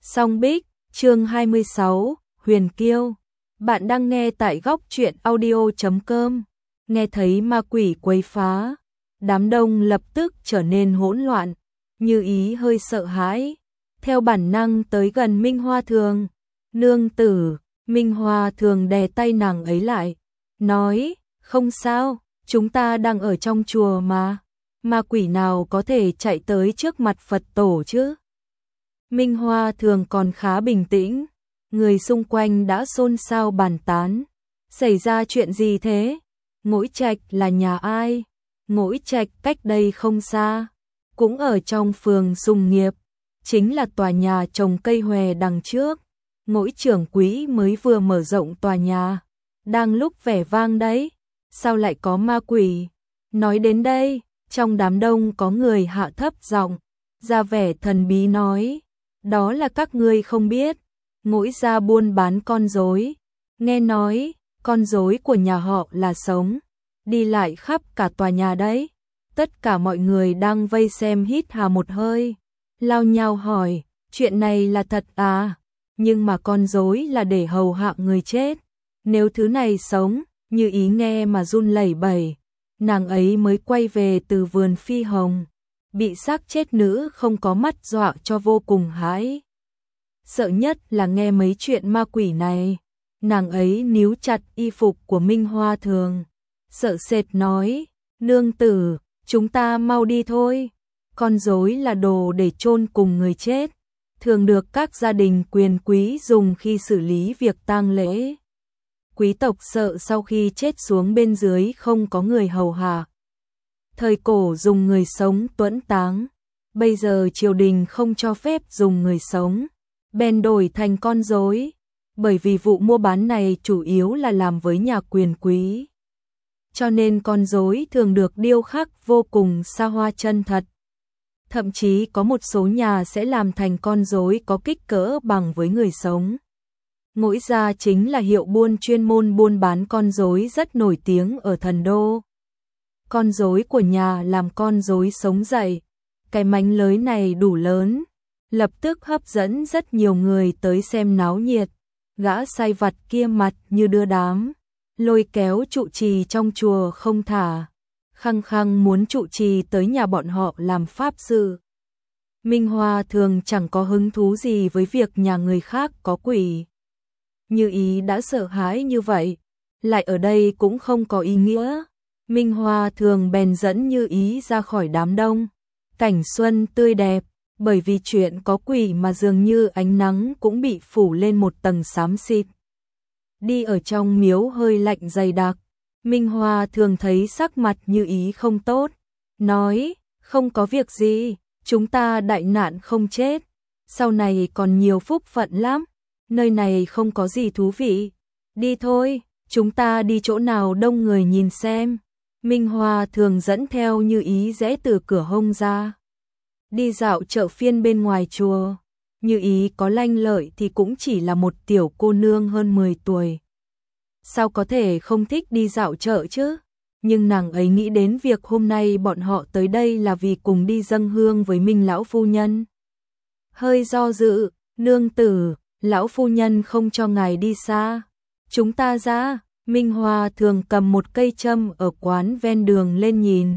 Song Bích, chương 26, Huyền Kiêu. Bạn đang nghe tại góc truyện audio.com. Nghe thấy ma quỷ quấy phá, đám đông lập tức trở nên hỗn loạn, Như Ý hơi sợ hãi, theo bản năng tới gần Minh Hoa Thường. Nương tử, Minh Hoa Thường đè tay nàng ấy lại, nói, không sao, chúng ta đang ở trong chùa mà, ma quỷ nào có thể chạy tới trước mặt Phật tổ chứ. Minh Hoa Thường còn khá bình tĩnh, người xung quanh đã xôn xao bàn tán. Xảy ra chuyện gì thế? Ngỗi Trạch là nhà ai? Ngỗi Trạch cách đây không xa, cũng ở trong phường Sùng Nghiệp, chính là tòa nhà trồng cây hòe đằng trước. Ngỗi trưởng quỹ mới vừa mở rộng tòa nhà, đang lúc vẻ vang đấy, sao lại có ma quỷ? Nói đến đây, trong đám đông có người hạ thấp giọng, ra vẻ thần bí nói, đó là các ngươi không biết, Ngỗi gia buôn bán con rối, nghe nói, con rối của nhà họ là sống, đi lại khắp cả tòa nhà đấy. Tất cả mọi người đang vây xem hít hà một hơi, lao nhau hỏi, chuyện này là thật à? Nhưng mà con rối là để hầu hạ người chết, nếu thứ này sống, Như Ý nghe mà run lẩy bẩy, nàng ấy mới quay về từ vườn phi hồng, bị xác chết nữ không có mắt dọa cho vô cùng hãi. Sợ nhất là nghe mấy chuyện ma quỷ này, nàng ấy níu chặt y phục của Minh Hoa Thường, sợ sệt nói, nương tử, chúng ta mau đi thôi, con rối là đồ để chôn cùng người chết, thường được các gia đình quyền quý dùng khi xử lý việc tang lễ. Quý tộc sợ sau khi chết xuống bên dưới không có người hầu hạ. Thời cổ dùng người sống tuẫn táng, bây giờ triều đình không cho phép dùng người sống, bèn đổi thành con rối, bởi vì vụ mua bán này chủ yếu là làm với nhà quyền quý. Cho nên con rối thường được điêu khắc vô cùng xa hoa chân thật. Thậm chí có một số nhà sẽ làm thành con rối có kích cỡ bằng với người sống. Ngỗi gia chính là hiệu buôn chuyên môn buôn bán con rối rất nổi tiếng ở thần đô. Con rối của nhà làm con rối sống dậy, cái mánh lới này đủ lớn, lập tức hấp dẫn rất nhiều người tới xem náo nhiệt. Gã sai vặt kia mặt như đưa đám, lôi kéo trụ trì trong chùa không thả, khăng khăng muốn trụ trì tới nhà bọn họ làm pháp sự. Minh Hoa Thường chẳng có hứng thú gì với việc nhà người khác có quỷ. Như Ý đã sợ hãi như vậy, lại ở đây cũng không có ý nghĩa. Minh Hoa Thường bèn dẫn Như Ý ra khỏi đám đông. Cảnh xuân tươi đẹp, bởi vì chuyện có quỷ mà dường như ánh nắng cũng bị phủ lên một tầng xám xịt. Đi ở trong miếu hơi lạnh dày đặc, Minh Hoa Thường thấy sắc mặt Như Ý không tốt, nói, không có việc gì, chúng ta đại nạn không chết, sau này còn nhiều phúc phận lắm, nơi này không có gì thú vị, đi thôi, chúng ta đi chỗ nào đông người nhìn xem. Minh Hoa Thường dẫn theo Như Ý rẽ từ cửa hông ra, đi dạo chợ phiên bên ngoài chùa. Như Ý có lanh lợi thì cũng chỉ là một tiểu cô nương hơn 10 tuổi. Sao có thể không thích đi dạo chợ chứ? Nhưng nàng ấy nghĩ đến việc hôm nay bọn họ tới đây là vì cùng đi dâng hương với Minh lão phu nhân. Hơi do dự, nương tử, lão phu nhân không cho ngài đi xa. Chúng ta ra, Minh Hoa Thường cầm một cây châm ở quán ven đường lên nhìn.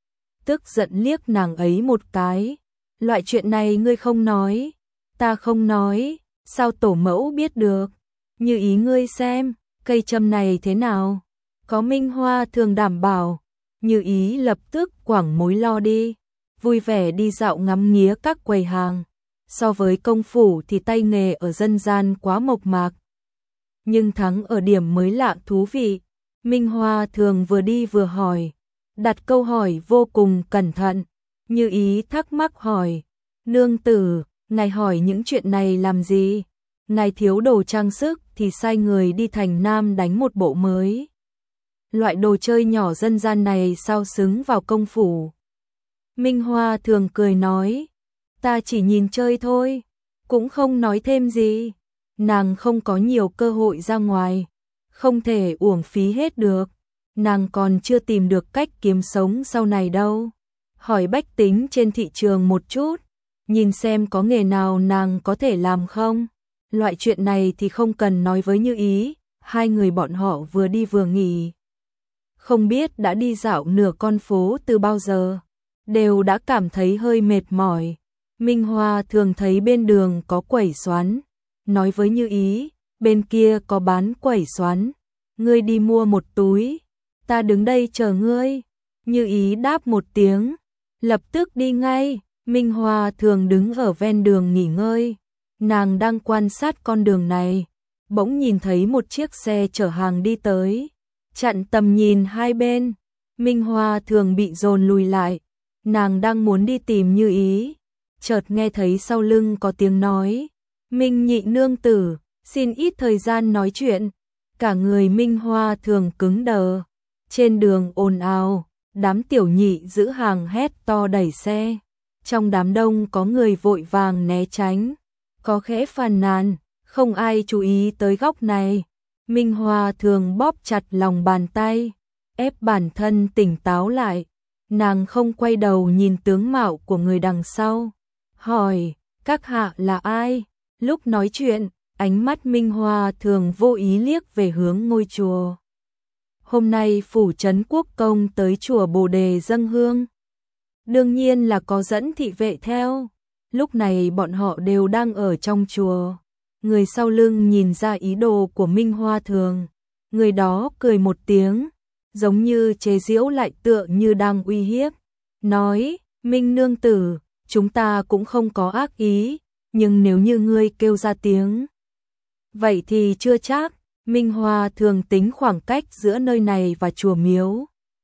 Tức giận liếc nàng ấy một cái. Loại chuyện này ngươi không nói, ta không nói, sao tổ mẫu biết được? Như Ý ngươi xem, cây châm này thế nào? Có Minh Hoa Thường đảm bảo, Như Ý lập tức quẳng mối lo đi, vui vẻ đi dạo ngắm nghía các quầy hàng. So với công phủ thì tay nghề ở dân gian quá mộc mạc, nhưng thắng ở điểm mới lạ thú vị. Minh Hoa Thường vừa đi vừa hỏi, đặt câu hỏi vô cùng cẩn thận. Như Ý thắc mắc hỏi, nương tử, ngài hỏi những chuyện này làm gì? Ngài thiếu đồ trang sức thì sai người đi thành Nam đánh một bộ mới. Loại đồ chơi nhỏ dân gian này sao xứng vào công phủ? Minh Hoa Thường cười nói, ta chỉ nhìn chơi thôi, cũng không nói thêm gì. Nàng không có nhiều cơ hội ra ngoài, không thể uổng phí hết được. Nàng còn chưa tìm được cách kiếm sống sau này đâu. Hỏi bách tính trên thị trường một chút, nhìn xem có nghề nào nàng có thể làm không. Loại chuyện này thì không cần nói với Như Ý, hai người bọn họ vừa đi vừa nghỉ. Không biết đã đi dạo nửa con phố từ bao giờ, đều đã cảm thấy hơi mệt mỏi. Minh Hoa thường thấy bên đường có quẩy xoắn, nói với Như Ý, bên kia có bán quẩy xoắn, ngươi đi mua một túi, ta đứng đây chờ ngươi. Như Ý đáp một tiếng, lập tức đi ngay. Minh Hoa thường đứng ở ven đường nghỉ ngơi, nàng đang quan sát con đường này, bỗng nhìn thấy một chiếc xe chở hàng đi tới, chặn tầm nhìn hai bên. Minh Hoa thường bị dồn lùi lại, nàng đang muốn đi tìm Như Ý, chợt nghe thấy sau lưng có tiếng nói, Minh nhị nương tử, xin ít thời gian nói chuyện. Cả người Minh Hoa thường cứng đờ, trên đường ồn ào, đám tiểu nhị giữ hàng hét to đẩy xe, trong đám đông có người vội vàng né tránh, có khẽ phàn nàn, không ai chú ý tới góc này. Minh Hoa thường bóp chặt lòng bàn tay, ép bản thân tỉnh táo lại, nàng không quay đầu nhìn tướng mạo của người đằng sau, hỏi, các hạ là ai? Lúc nói chuyện, ánh mắt Minh Hoa thường vô ý liếc về hướng ngôi chùa. Hôm nay phủ trấn quốc công tới chùa Bồ Đề dâng hương, đương nhiên là có dẫn thị vệ theo. Lúc này bọn họ đều đang ở trong chùa. Người sau lưng nhìn ra ý đồ của Minh Hoa thường, người đó cười một tiếng, giống như chế giễu lại tựa như đang uy hiếp, nói, Minh nương tử, chúng ta cũng không có ác ý, nhưng nếu như ngươi kêu ra tiếng, vậy thì chưa chắc. Minh Hoa thường tính khoảng cách giữa nơi này và chùa miếu,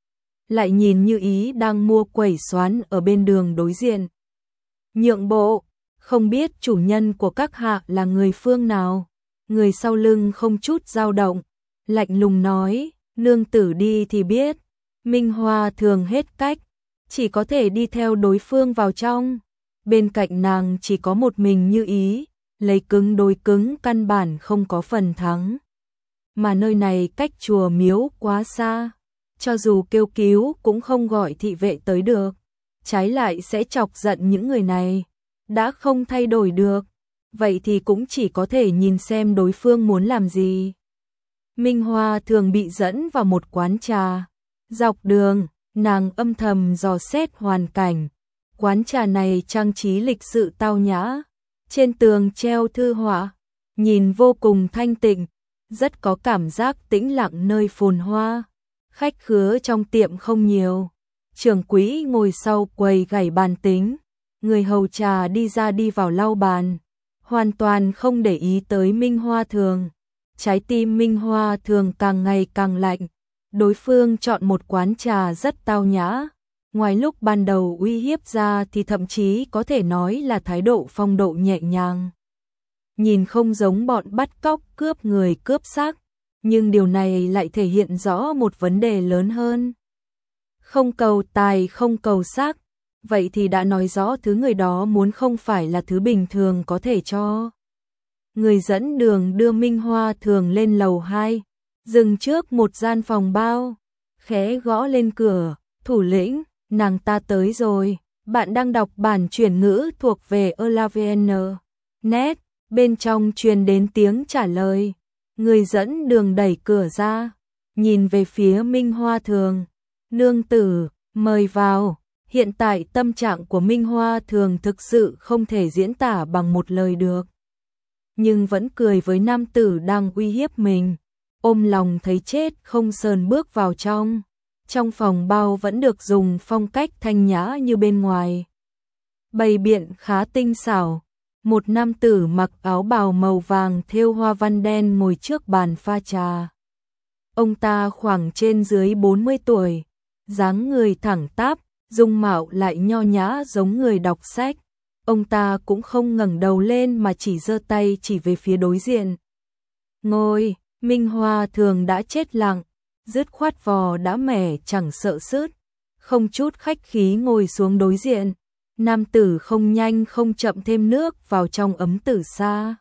lại nhìn Như Ý đang mua quẩy xoắn ở bên đường đối diện. Nhượng bộ, không biết chủ nhân của các hạ là người phương nào. Người sau lưng không chút dao động, lạnh lùng nói, nương tử đi thì biết. Minh Hoa thường hết cách, chỉ có thể đi theo đối phương vào trong. Bên cạnh nàng chỉ có một mình Như Ý, lấy cứng đối cứng căn bản không có phần thắng. Mà nơi này cách chùa miếu quá xa, cho dù kêu cứu cũng không gọi thị vệ tới được, trái lại sẽ chọc giận những người này. Đã không thay đổi được, vậy thì cũng chỉ có thể nhìn xem đối phương muốn làm gì. Minh Hoa thường bị dẫn vào một quán trà. Dọc đường, nàng âm thầm dò xét hoàn cảnh. Quán trà này trang trí lịch sự tao nhã, trên tường treo thư họa, nhìn vô cùng thanh tịnh, rất có cảm giác tĩnh lặng nơi phồn hoa. Khách khứa trong tiệm không nhiều, trưởng quỹ ngồi sau quầy gảy bàn tính, người hầu trà đi ra đi vào lau bàn, hoàn toàn không để ý tới Minh Hoa thường. Trái tim Minh Hoa thường càng ngày càng lạnh, đối phương chọn một quán trà rất tao nhã, ngoài lúc ban đầu uy hiếp ra thì thậm chí có thể nói là thái độ phong độ nhẹ nhàng. Nhìn không giống bọn bắt cóc cướp người cướp xác, nhưng điều này lại thể hiện rõ một vấn đề lớn hơn. Không cầu tài không cầu sắc, vậy thì đã nói rõ thứ người đó muốn không phải là thứ bình thường có thể cho. Người dẫn đường đưa Minh Hoa thường lên lầu 2, dừng trước một gian phòng bao, khẽ gõ lên cửa, thủ lĩnh, nàng ta tới rồi, bạn đang đọc bản chuyển ngữ thuộc về Elavn.net, bên trong truyền đến tiếng trả lời. Người dẫn đường đẩy cửa ra, nhìn về phía Minh Hoa thường, nương tử, mời vào. Hiện tại tâm trạng của Minh Hoa thường thực sự không thể diễn tả bằng một lời được. Nhưng vẫn cười với nam tử đang uy hiếp mình, ôm lòng thấy chết không sờn bước vào trong. Trong phòng bao vẫn được dùng phong cách thanh nhã như bên ngoài. Bày biện khá tinh xảo, một nam tử mặc áo bào màu vàng thêu hoa văn đen ngồi trước bàn pha trà. Ông ta khoảng trên dưới 40 tuổi, dáng người thẳng tắp, dung mạo lại nho nhã giống người đọc sách. Ông ta cũng không ngẩng đầu lên mà chỉ giơ tay chỉ về phía đối diện. Ngồi, Minh Hoa thường đã chết lặng, dứt khoát vò đã mẻ chẳng sợ sứt, không chút khách khí ngồi xuống đối diện. Nam tử không nhanh không chậm thêm nước vào trong ấm tử sa.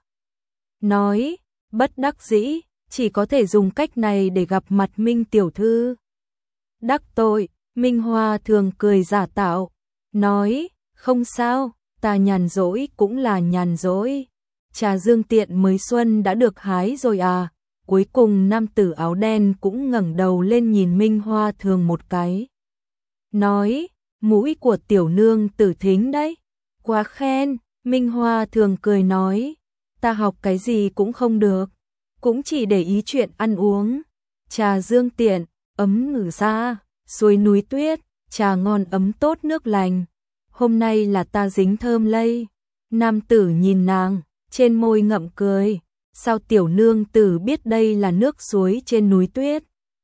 Nói, bất đắc dĩ, chỉ có thể dùng cách này để gặp mặt Minh tiểu thư. Đắc tội, Minh Hoa thường cười giả tạo, nói, không sao, ta nhàn rỗi cũng là nhàn rỗi. Trà dương tiện mới xuân đã được hái rồi à? Cuối cùng nam tử áo đen cũng ngẩng đầu lên nhìn Minh Hoa Thường một cái. Nói, mũi của tiểu nương tử thính đấy. Quá khen, Minh Hoa Thường cười nói, ta học cái gì cũng không được, cũng chỉ để ý chuyện ăn uống. Trà dương tiện, ấm ngử xa, suối núi tuyết, trà ngon ấm tốt nước lành. Hôm nay là ta dính thơm lây. Nam tử nhìn nàng, trên môi ngậm cười. Sao tiểu nương tử biết đây là nước suối trên núi tuyết?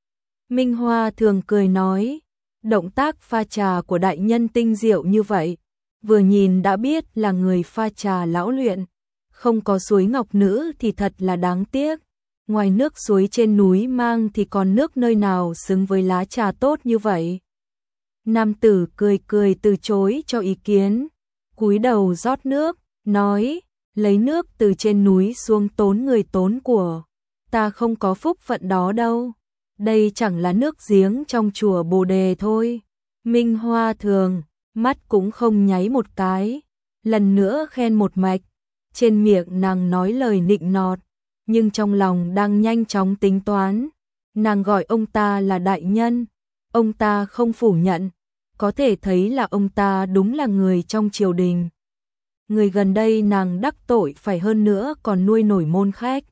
Minh Hoa Thường cười nói, động tác pha trà của đại nhân tinh diệu như vậy, vừa nhìn đã biết là người pha trà lão luyện. Không có suối ngọc nữ thì thật là đáng tiếc. Ngoài nước suối trên núi mang thì còn nước nơi nào xứng với lá trà tốt như vậy. Nam tử cười cười từ chối cho ý kiến, cúi đầu rót nước, nói, lấy nước từ trên núi xuống tốn người tốn của, ta không có phúc phận đó đâu. Đây chẳng là nước giếng trong chùa Bồ Đề thôi. Minh Hoa Thường, mắt cũng không nháy một cái, lần nữa khen một mạch. Trên miệng nàng nói lời nịnh nọt, nhưng trong lòng đang nhanh chóng tính toán. Nàng gọi ông ta là đại nhân, ông ta không phủ nhận, có thể thấy là ông ta đúng là người trong triều đình. Người gần đây nàng đắc tội phải hơn nữa còn nuôi nổi môn khách.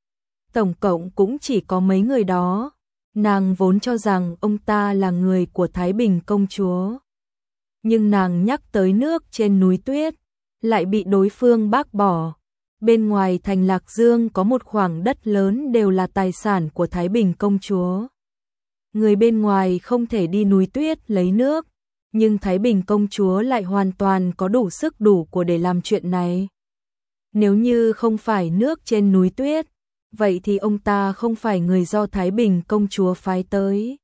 Tổng cộng cũng chỉ có mấy người đó. Nàng vốn cho rằng ông ta là người của Thái Bình công chúa. Nhưng nàng nhắc tới nước trên núi tuyết, lại bị đối phương bác bỏ. Bên ngoài thành Lạc Dương có một khoảng đất lớn đều là tài sản của Thái Bình công chúa. Người bên ngoài không thể đi núi tuyết lấy nước, nhưng Thái Bình công chúa lại hoàn toàn có đủ sức đủ của để làm chuyện này. Nếu như không phải nước trên núi tuyết, vậy thì ông ta không phải người do Thái Bình công chúa phái tới.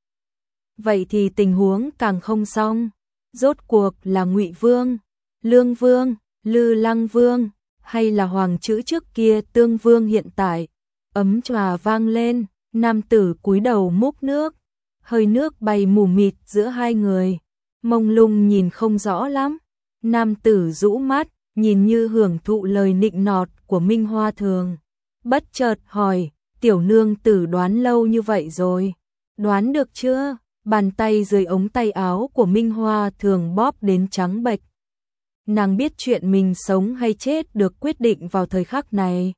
Vậy thì tình huống càng không xong. Rốt cuộc là Ngụy Vương, Lương Vương, Lư Lăng Vương, hay là hoàng chữ trước kia Tương Vương hiện tại? Ấm trà vang lên, nam tử cúi đầu múc nước, hơi nước bay mù mịt giữa hai người, mông lung nhìn không rõ lắm. Nam tử rũ mắt, nhìn như hưởng thụ lời nịnh nọt của Minh Hoa Thường. Bất chợt hỏi, tiểu nương tử đoán lâu như vậy rồi, đoán được chưa? Bàn tay dưới ống tay áo của Minh Hoa Thường bóp đến trắng bệch. Nàng biết chuyện mình sống hay chết được quyết định vào thời khắc này.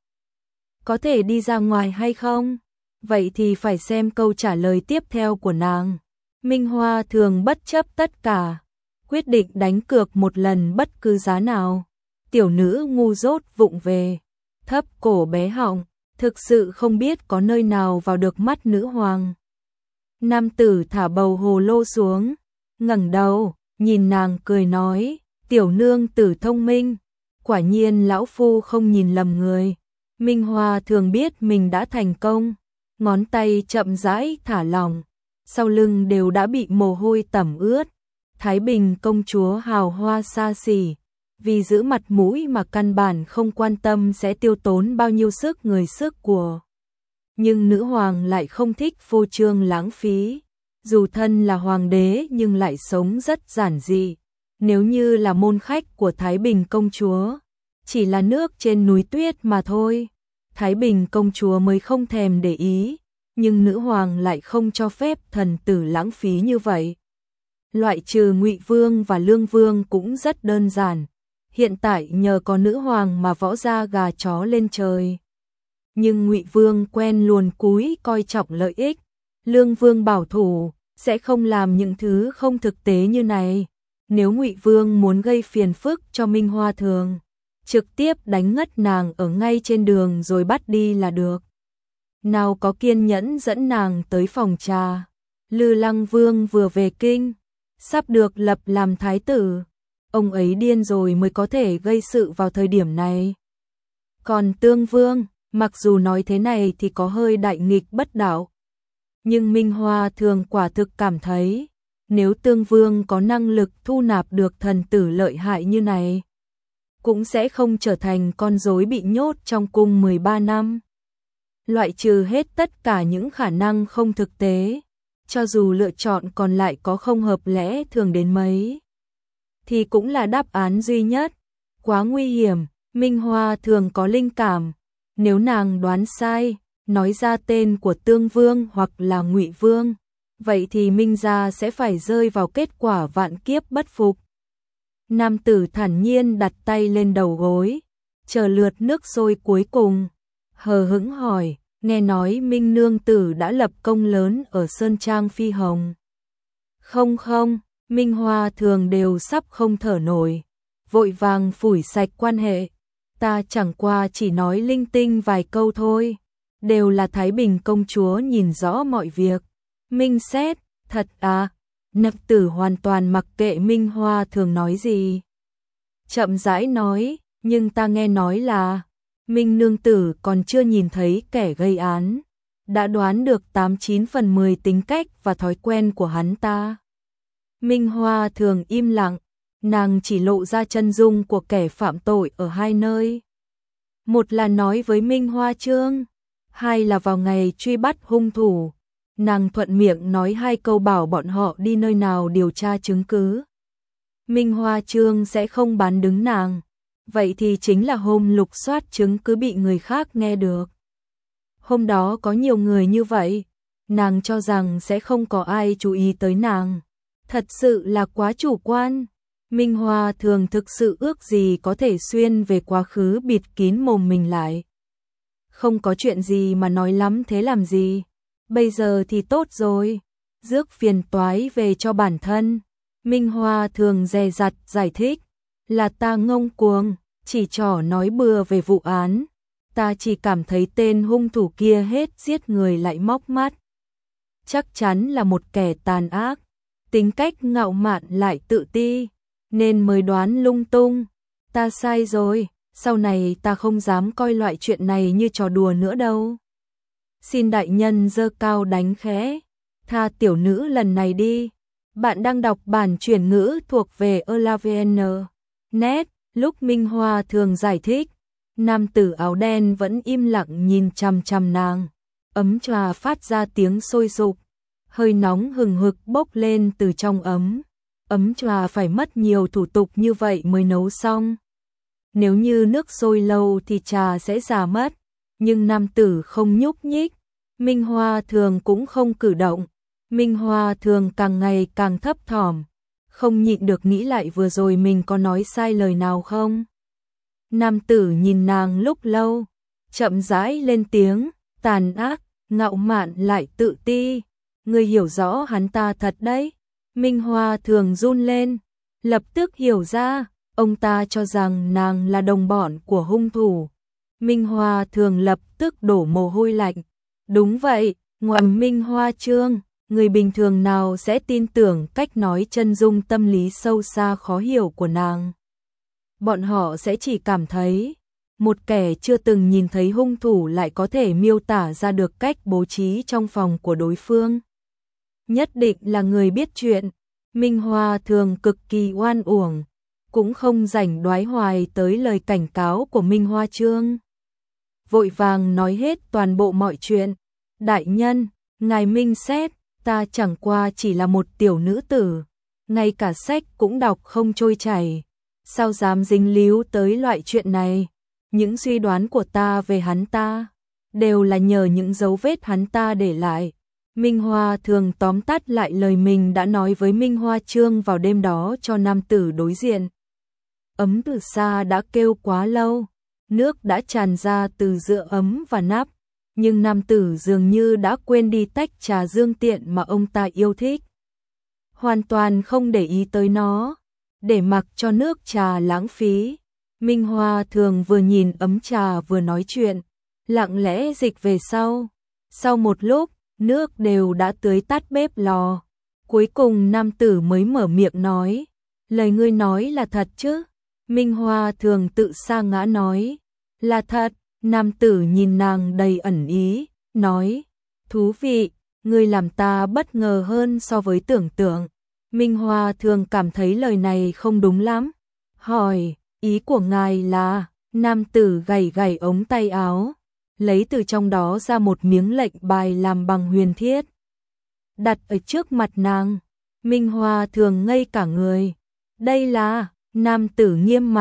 Có thể đi ra ngoài hay không? Vậy thì phải xem câu trả lời tiếp theo của nàng. Minh Hoa Thường bất chấp tất cả, quyết định đánh cược một lần bất cứ giá nào. Tiểu nữ ngu dốt vụng về, thấp cổ bé họng, thực sự không biết có nơi nào vào được mắt nữ hoàng. Nam tử thả bầu hồ lô xuống, ngẩng đầu, nhìn nàng cười nói, tiểu nương tử thông minh, quả nhiên lão phu không nhìn lầm người. Minh Hoa Thường biết mình đã thành công, ngón tay chậm rãi thả lỏng, sau lưng đều đã bị mồ hôi tẩm ướt. Thái Bình công chúa hào hoa xa xỉ, vì giữ mặt mũi mà căn bản không quan tâm sẽ tiêu tốn bao nhiêu sức người sức của. Nhưng nữ hoàng lại không thích phô trương lãng phí, dù thân là hoàng đế nhưng lại sống rất giản dị. Nếu như là môn khách của Thái Bình công chúa, chỉ là nước trên núi tuyết mà thôi, Thái Bình công chúa mới không thèm để ý, nhưng nữ hoàng lại không cho phép thần tử lãng phí như vậy. Loại trừ Ngụy Vương và Lương Vương cũng rất đơn giản, hiện tại nhờ có nữ hoàng mà võ ra gà chó lên trời. Nhưng Ngụy Vương quen luồn cúi coi trọng lợi ích, Lương Vương bảo thủ, sẽ không làm những thứ không thực tế như này. Nếu Ngụy Vương muốn gây phiền phức cho Minh Hoa Thường, trực tiếp đánh ngất nàng ở ngay trên đường rồi bắt đi là được. Nào có kiên nhẫn dẫn nàng tới phòng trà. Lư Lăng Vương vừa về kinh, sắp được lập làm thái tử. Ông ấy điên rồi mới có thể gây sự vào thời điểm này. Còn Tương Vương, mặc dù nói thế này thì có hơi đại nghịch bất đạo, nhưng Minh Hoa Thường quả thực cảm thấy, nếu Tương Vương có năng lực thu nạp được thần tử lợi hại như này, cũng sẽ không trở thành con rối bị nhốt trong cung 13 năm. Loại trừ hết tất cả những khả năng không thực tế, cho dù lựa chọn còn lại có không hợp lẽ thường đến mấy, thì cũng là đáp án duy nhất. quá nguy hiểm, Minh Hoa thường có linh cảm, nếu nàng đoán sai, nói ra tên của Tương Vương hoặc là Ngụy Vương, vậy thì Minh gia sẽ phải rơi vào kết quả vạn kiếp bất phục. Nam tử thản nhiên đặt tay lên đầu gối, chờ lượt nước sôi cuối cùng, hờ hững hỏi, nghe nói Minh nương tử đã lập công lớn ở Sơn Trang Phi Hồng. Không không, Minh Hoa thường đều sắp không thở nổi, vội vàng phủi sạch quan hệ, ta chẳng qua chỉ nói linh tinh vài câu thôi, đều là Thái Bình công chúa nhìn rõ mọi việc. Minh xét, thật à? Nập tử hoàn toàn mặc kệ Minh Hoa thường nói gì. Chậm rãi nói, nhưng ta nghe nói là Minh nương tử còn chưa nhìn thấy kẻ gây án, đã đoán được 89 phần 10 tính cách và thói quen của hắn ta. Minh Hoa thường im lặng, nàng chỉ lộ ra chân dung của kẻ phạm tội ở hai nơi. Một là nói với Minh Hoa Trương, hai là vào ngày truy bắt hung thủ. Nàng thuận miệng nói hai câu bảo bọn họ đi nơi nào điều tra chứng cứ. Minh Hoa Trương sẽ không bán đứng nàng, vậy thì chính là hôm lục soát chứng cứ bị người khác nghe được. Hôm đó có nhiều người như vậy, nàng cho rằng sẽ không có ai chú ý tới nàng. Thật sự là quá chủ quan. Minh Hoa thường thực sự ước gì có thể xuyên về quá khứ bịt kín mồm mình lại. Không có chuyện gì mà nói lắm thế làm gì. Bây giờ thì tốt rồi, rước phiền toái về cho bản thân. Minh Hoa thường dè dặt giải thích, là ta ngông cuồng, chỉ trỏ nói bừa về vụ án. Ta chỉ cảm thấy tên hung thủ kia hết giết người lại móc mắt. Chắc chắn là một kẻ tàn ác, tính cách ngạo mạn lại tự ti, nên mới đoán lung tung. Ta sai rồi, sau này ta không dám coi loại chuyện này như trò đùa nữa đâu. Xin đại nhân giơ cao đánh khẽ, tha tiểu nữ lần này đi. Bạn đang đọc bản chuyển ngữ thuộc về Elavn. Net, lúc Minh Hoa thường giải thích, nam tử áo đen vẫn im lặng nhìn chằm chằm nàng. Ấm trà phát ra tiếng sôi sục, hơi nóng hừng hực bốc lên từ trong ấm. Ấm trà phải mất nhiều thủ tục như vậy mới nấu xong. Nếu như nước sôi lâu thì trà sẽ già mất, nhưng nam tử không nhúc nhích. Minh Hoa thường cũng không cử động. Minh Hoa thường càng ngày càng thấp thỏm, không nhịn được nghĩ lại vừa rồi mình có nói sai lời nào không. Nam tử nhìn nàng lúc lâu, chậm rãi lên tiếng, tàn ác, ngạo mạn lại tự ti. Ngươi hiểu rõ hắn ta thật đấy. Minh Hoa thường run lên, lập tức hiểu ra, ông ta cho rằng nàng là đồng bọn của hung thủ. Minh Hoa thường lập tức đổ mồ hôi lạnh. Đúng vậy, ngoài Minh Hoa Trương, người bình thường nào sẽ tin tưởng cách nói chân dung tâm lý sâu xa khó hiểu của nàng. Bọn họ sẽ chỉ cảm thấy, một kẻ chưa từng nhìn thấy hung thủ lại có thể miêu tả ra được cách bố trí trong phòng của đối phương. Nhất định là người biết chuyện. Minh Hoa thường cực kỳ oan uổng, cũng không rảnh đoái hoài tới lời cảnh cáo của Minh Hoa Trương. Vội vàng nói hết toàn bộ mọi chuyện. Đại nhân, ngài minh xét, ta chẳng qua chỉ là một tiểu nữ tử, ngay cả sách cũng đọc không trôi chảy, sao dám dính líu tới loại chuyện này. Những suy đoán của ta về hắn ta đều là nhờ những dấu vết hắn ta để lại. Minh Hoa thường tóm tắt lại lời mình đã nói với Minh Hoa Trương vào đêm đó cho nam tử đối diện. Ấm từ xa đã kêu quá lâu, nước đã tràn ra từ giữa ấm và nắp, nhưng nam tử dường như đã quên đi tách trà dương tiện mà ông ta yêu thích. Hoàn toàn không để ý tới nó, để mặc cho nước trà lãng phí. Minh Hoa thường vừa nhìn ấm trà vừa nói chuyện, lặng lẽ dịch về sau. Sau một lúc, nước đều đã tưới tắt bếp lò. Cuối cùng nam tử mới mở miệng nói, lời ngươi nói là thật chứ? Minh Hoa thường tự sa ngã nói, là thật. Nam tử nhìn nàng đầy ẩn ý, nói, thú vị, ngươi làm ta bất ngờ hơn so với tưởng tượng. Minh Hoa thường cảm thấy lời này không đúng lắm, hỏi, ý của ngài là? Nam tử gảy gảy ống tay áo, lấy từ trong đó ra một miếng lệnh bài làm bằng huyền thiết, đặt ở trước mặt nàng. Minh Hoa thường ngây cả người. Đây là, nam tử nghiêm mặt,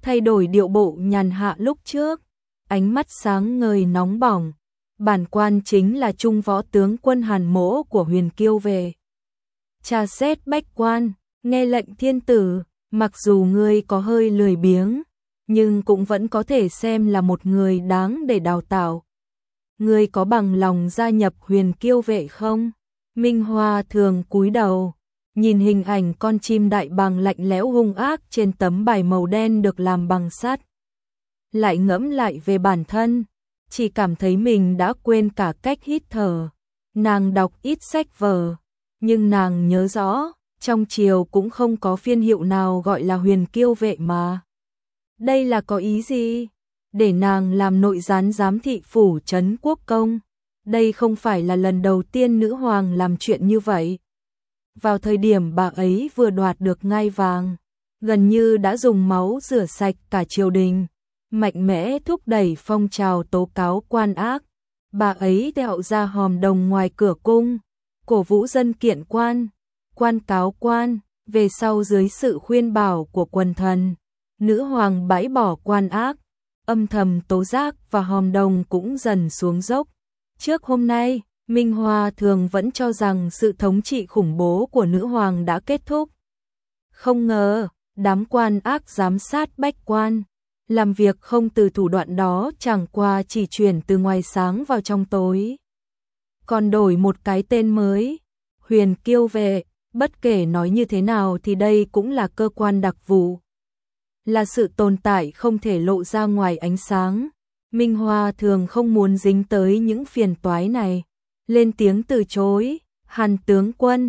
thay đổi điệu bộ nhàn hạ lúc trước, ánh mắt sáng ngời nóng bỏng. Bản quan chính là Trung Võ tướng quân Hàn Mỗ của Huyền Kiêu về. Tra xét bách quan, nghe lệnh thiên tử, mặc dù ngươi có hơi lười biếng, nhưng cũng vẫn có thể xem là một người đáng để đào tạo. Ngươi có bằng lòng gia nhập Huyền Kiêu vệ không? Minh Hoa Thường cúi đầu, nhìn hình ảnh con chim đại bàng lạnh lẽo hung ác trên tấm bài màu đen được làm bằng sắt. Lại ngẫm lại về bản thân, chỉ cảm thấy mình đã quên cả cách hít thở. Nàng đọc ít sách vở, nhưng nàng nhớ rõ, trong triều cũng không có phiên hiệu nào gọi là Huyền Kiêu vệ mà. Đây là có ý gì? Để nàng làm nội gián giám thị phủ trấn quốc công. Đây không phải là lần đầu tiên nữ hoàng làm chuyện như vậy. Vào thời điểm bà ấy vừa đoạt được ngai vàng, gần như đã dùng máu rửa sạch cả triều đình, mạnh mẽ thúc đẩy phong trào tố cáo quan ác. Bà ấy đẹo ra hòm đồng ngoài cửa cung, cổ vũ dân kiện quan, quan cáo quan, về sau dưới sự khuyên bảo của quần thần, nữ hoàng bãi bỏ quan ác, âm thầm tố giác và hòm đồng cũng dần xuống dốc. Trước hôm nay, Minh Hoa Thường vẫn cho rằng sự thống trị khủng bố của nữ hoàng đã kết thúc. Không ngờ, đám quan ác giám sát bách quan, làm việc không từ thủ đoạn đó chẳng qua chỉ chuyển từ ngoài sáng vào trong tối. Còn đổi một cái tên mới, Huyền Kiêu vệ, bất kể nói như thế nào thì đây cũng là cơ quan đặc vụ. Là sự tồn tại không thể lộ ra ngoài ánh sáng. Minh Hoa Thường không muốn dính tới những phiền toái này. Lên tiếng từ chối, Hàn tướng quân,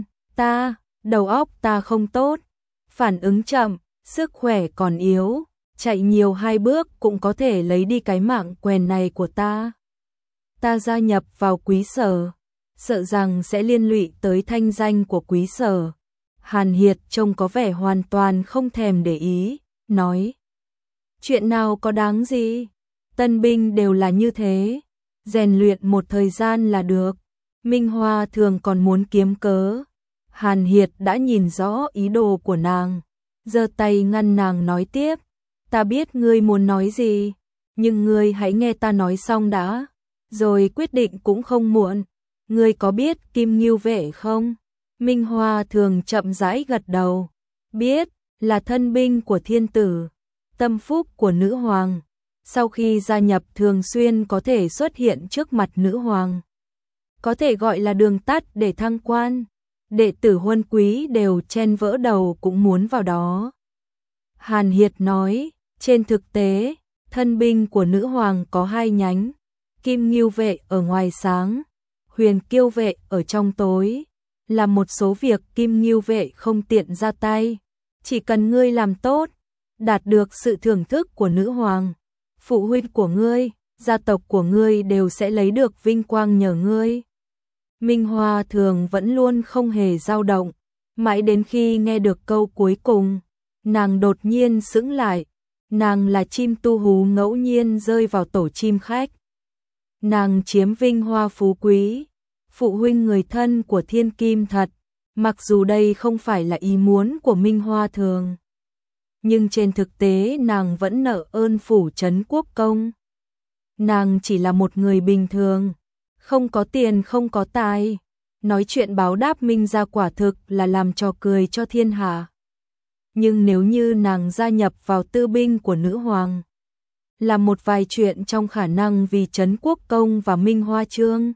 đầu óc ta không tốt, phản ứng chậm, sức khỏe còn yếu, chạy nhiều 2 bước cũng có thể lấy đi cái mạng quèn này của ta. Ta gia nhập vào quý sở, sợ rằng sẽ liên lụy tới thanh danh của quý sở. Hàn Hiệt trông có vẻ hoàn toàn không thèm để ý, nói. Chuyện nào có đáng gì, tân binh đều là như thế, rèn luyện một thời gian là được. Minh Hoa Thường còn muốn kiếm cớ. Hàn Hiệt đã nhìn rõ ý đồ của nàng, giơ tay ngăn nàng nói tiếp. Ta biết ngươi muốn nói gì, nhưng ngươi hãy nghe ta nói xong đã, rồi quyết định cũng không muộn. Ngươi có biết Kim Ngưu vệ không? Minh Hoa Thường chậm rãi gật đầu. Biết, là thân binh của thiên tử, tâm phúc của nữ hoàng. Sau khi gia nhập thường xuyên có thể xuất hiện trước mặt nữ hoàng. Có thể gọi là đường tắt để thăng quan. Đệ tử huân quý đều chen vỡ đầu cũng muốn vào đó. Hàn Hiệt nói, trên thực tế, thân binh của nữ hoàng có 2 nhánh. Kim Ngưu vệ ở ngoài sáng, Huyền Kiêu vệ ở trong tối. Làm một số việc Kim Ngưu vệ không tiện ra tay. Chỉ cần ngươi làm tốt, đạt được sự thưởng thức của nữ hoàng, phụ huynh của ngươi, gia tộc của ngươi đều sẽ lấy được vinh quang nhờ ngươi. Minh Hoa Thường vẫn luôn không hề dao động, mãi đến khi nghe được câu cuối cùng, nàng đột nhiên sững lại. Nàng là chim tu hú ngẫu nhiên rơi vào tổ chim khách. Nàng chiếm vinh hoa phú quý, phụ huynh người thân của thiên kim thật, mặc dù đây không phải là ý muốn của Minh Hoa Thường. Nhưng trên thực tế nàng vẫn nợ ơn phủ trấn quốc công. Nàng chỉ là một người bình thường, không có tiền không có tài, nói chuyện báo đáp Minh gia quả thực là làm trò cười cho thiên hạ. Nhưng nếu như nàng gia nhập vào tư binh của nữ hoàng, làm một vài chuyện trong khả năng vì trấn quốc công và Minh Hoa Trương,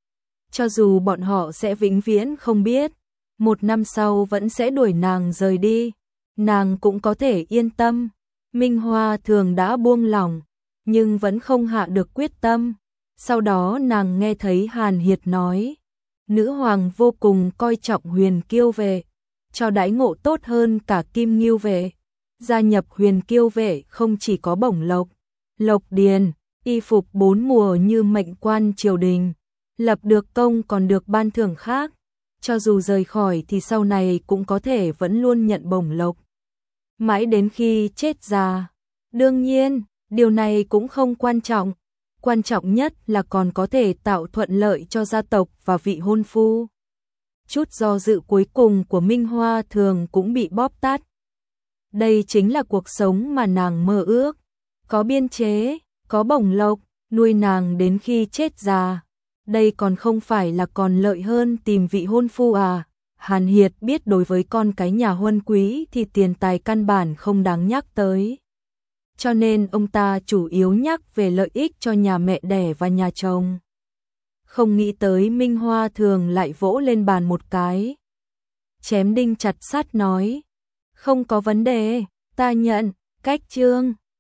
cho dù bọn họ sẽ vĩnh viễn không biết, 1 năm sau vẫn sẽ đuổi nàng rời đi, nàng cũng có thể yên tâm. Minh Hoa Thường đã buông lỏng, nhưng vẫn không hạ được quyết tâm. Sau đó nàng nghe thấy Hàn Hiệt nói, nữ hoàng vô cùng coi trọng Huyền Kiêu vệ, cho đãi ngộ tốt hơn cả Kim Ngưu vệ. Gia nhập Huyền Kiêu vệ không chỉ có bổng lộc, lộc điền, y phục 4 mùa như mệnh quan triều đình, lập được công còn được ban thưởng khác. Cho dù rời khỏi thì sau này cũng có thể vẫn luôn nhận bổng lộc, mãi đến khi chết già. Đương nhiên, điều này cũng không quan trọng. Quan trọng nhất là còn có thể tạo thuận lợi cho gia tộc và vị hôn phu. Chút do dự cuối cùng của Minh Hoa Thường cũng bị bóp tát. Đây chính là cuộc sống mà nàng mơ ước, có biên chế, có bổng lộc, nuôi nàng đến khi chết già. Đây còn không phải là còn lợi hơn tìm vị hôn phu à? Hàn Hiệt biết đối với con cái nhà huân quý thì tiền tài căn bản không đáng nhắc tới. Cho nên ông ta chủ yếu nhắc về lợi ích cho nhà mẹ đẻ và nhà chồng. Không nghĩ tới Minh Hoa Thường lại vỗ lên bàn một cái. Chém đinh chặt sắt nói, không có vấn đề, ta nhận, cách chương.